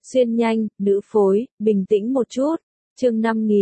Xuyên nhanh, nữ phối, bình tĩnh một chút. Chương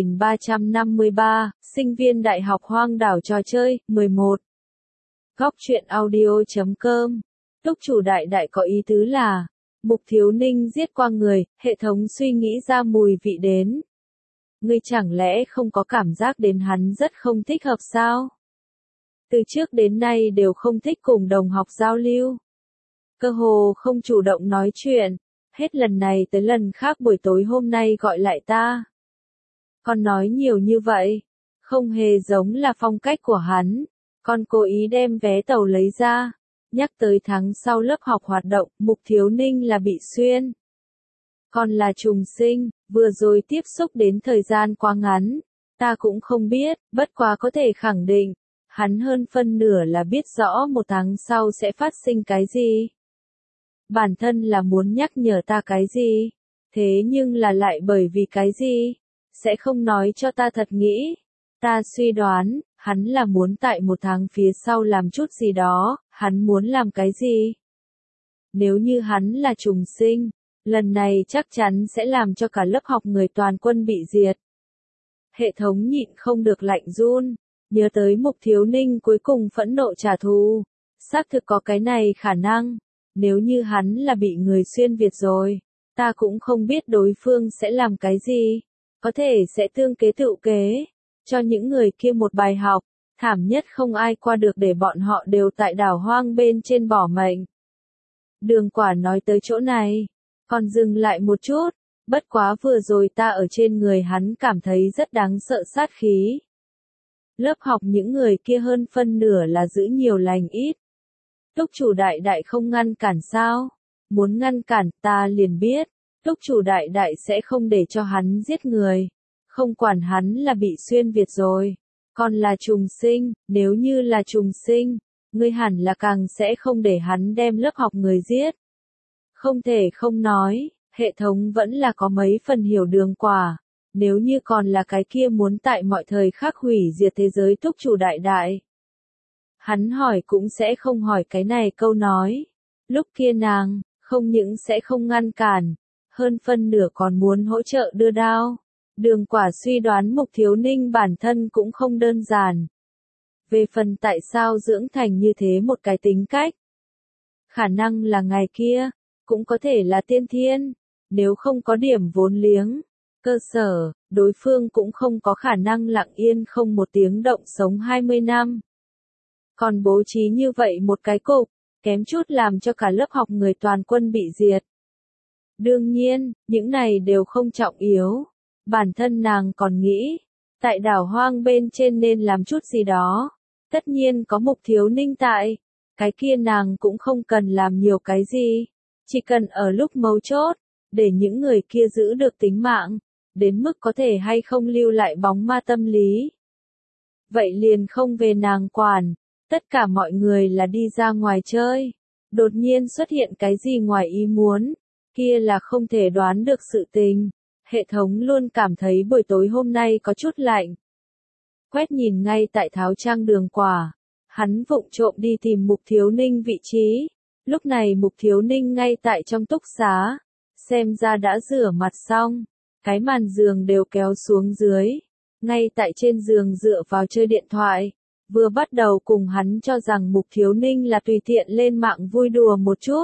5353, sinh viên đại học hoang đảo trò chơi, 11. Góc truyện audio.com. Túc chủ đại đại có ý tứ là, Mục Thiếu Ninh giết qua người, hệ thống suy nghĩ ra mùi vị đến. Ngươi chẳng lẽ không có cảm giác đến hắn rất không thích hợp sao? Từ trước đến nay đều không thích cùng đồng học giao lưu. Cơ hồ không chủ động nói chuyện, hết lần này tới lần khác buổi tối hôm nay gọi lại ta. Con nói nhiều như vậy, không hề giống là phong cách của hắn, con cố ý đem vé tàu lấy ra, nhắc tới tháng sau lớp học hoạt động, Mục Thiếu Ninh là bị xuyên. Con là trùng sinh, vừa rồi tiếp xúc đến thời gian quá ngắn, ta cũng không biết, bất quá có thể khẳng định, hắn hơn phân nửa là biết rõ một tháng sau sẽ phát sinh cái gì. Bản thân là muốn nhắc nhở ta cái gì, thế nhưng là lại bởi vì cái gì, sẽ không nói cho ta thật nghĩ. Ta suy đoán, hắn là muốn tại một tháng phía sau làm chút gì đó, hắn muốn làm cái gì? Nếu như hắn là trùng sinh, lần này chắc chắn sẽ làm cho cả lớp học người toàn quân bị diệt. Hệ thống nhịn không được lạnh run, nhớ tới Mục Thiếu Ninh cuối cùng phẫn nộ trả thù. Xác thực có cái này khả năng, nếu như hắn là bị người xuyên Việt rồi, ta cũng không biết đối phương sẽ làm cái gì, có thể sẽ tương kế tựu kế, cho những người kia một bài học, thảm nhất không ai qua được để bọn họ đều tại đảo hoang bên trên bỏ mệnh. Đường Quả nói tới chỗ này, còn dừng lại một chút, bất quá vừa rồi ta ở trên người hắn cảm thấy rất đáng sợ sát khí. Lớp học những người kia hơn phân nửa là giữ nhiều lành ít. Túc chủ đại đại không ngăn cản sao? Muốn ngăn cản ta liền biết, túc chủ đại đại sẽ không để cho hắn giết người. Không quản hắn là bị xuyên Việt rồi, còn là trùng sinh, nếu như là trùng sinh, ngươi hẳn là càng sẽ không để hắn đem lớp học người giết. Không thể không nói, hệ thống vẫn là có mấy phần hiểu Đường Quả, nếu như còn là cái kia muốn tại mọi thời khắc hủy diệt thế giới túc chủ đại đại. Hắn hỏi cũng sẽ không hỏi cái này câu nói, lúc kia nàng, không những sẽ không ngăn cản, hơn phân nửa còn muốn hỗ trợ đưa đao. Đường Quả suy đoán Mục Thiếu Ninh bản thân cũng không đơn giản. Về phần tại sao dưỡng thành như thế một cái tính cách, khả năng là ngày kia, cũng có thể là tiên thiên, nếu không có điểm vốn liếng, cơ sở, đối phương cũng không có khả năng lặng yên không một tiếng động sống 20 năm. Còn bố trí như vậy một cái cục, kém chút làm cho cả lớp học người toàn quân bị diệt. Đương nhiên, những này đều không trọng yếu. Bản thân nàng còn nghĩ, tại đảo hoang bên trên nên làm chút gì đó. Tất nhiên có Mục Thiếu Ninh tại, cái kia nàng cũng không cần làm nhiều cái gì. Chỉ cần ở lúc mấu chốt, để những người kia giữ được tính mạng, đến mức có thể hay không lưu lại bóng ma tâm lý. Vậy liền không về nàng quản, tất cả mọi người là đi ra ngoài chơi. Đột nhiên xuất hiện cái gì ngoài ý muốn, kia là không thể đoán được sự tình. Hệ thống luôn cảm thấy buổi tối hôm nay có chút lạnh. Quét nhìn ngay tại tháo trang Đường Quả, hắn vụng trộm đi tìm Mục Thiếu Ninh vị trí. Lúc này Mục Thiếu Ninh ngay tại trong túc xá, xem ra đã rửa mặt xong, cái màn giường đều kéo xuống dưới, ngay tại trên giường dựa vào chơi điện thoại, vừa bắt đầu cùng hắn cho rằng Mục Thiếu Ninh là tùy tiện lên mạng vui đùa một chút.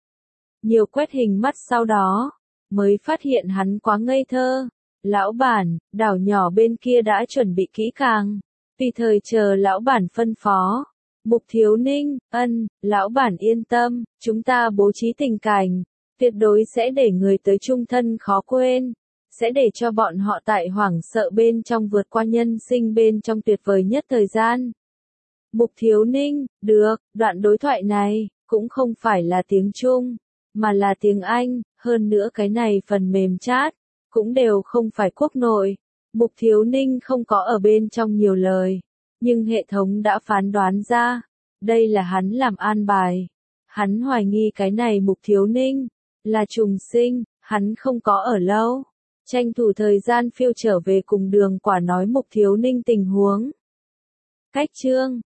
Nhiều quét hình mắt sau đó, mới phát hiện hắn quá ngây thơ. Lão bản, đảo nhỏ bên kia đã chuẩn bị kỹ càng, tùy thời chờ lão bản phân phó. Mục Thiếu Ninh, lão bản yên tâm, chúng ta bố trí tình cảnh, tuyệt đối sẽ để người tới chung thân khó quên, sẽ để cho bọn họ tại hoảng sợ bên trong vượt qua nhân sinh bên trong tuyệt vời nhất thời gian. Mục Thiếu Ninh, được, đoạn đối thoại này, cũng không phải là tiếng Trung, mà là tiếng Anh, hơn nữa cái này phần mềm chat, cũng đều không phải quốc nội. Mục Thiếu Ninh không có ở bên trong nhiều lời, nhưng hệ thống đã phán đoán ra, đây là hắn làm an bài. Hắn hoài nghi cái này Mục Thiếu Ninh, là trùng sinh, hắn không có ở lâu. Tranh thủ thời gian phiêu trở về cùng Đường Quả nói Mục Thiếu Ninh tình huống. Cách chương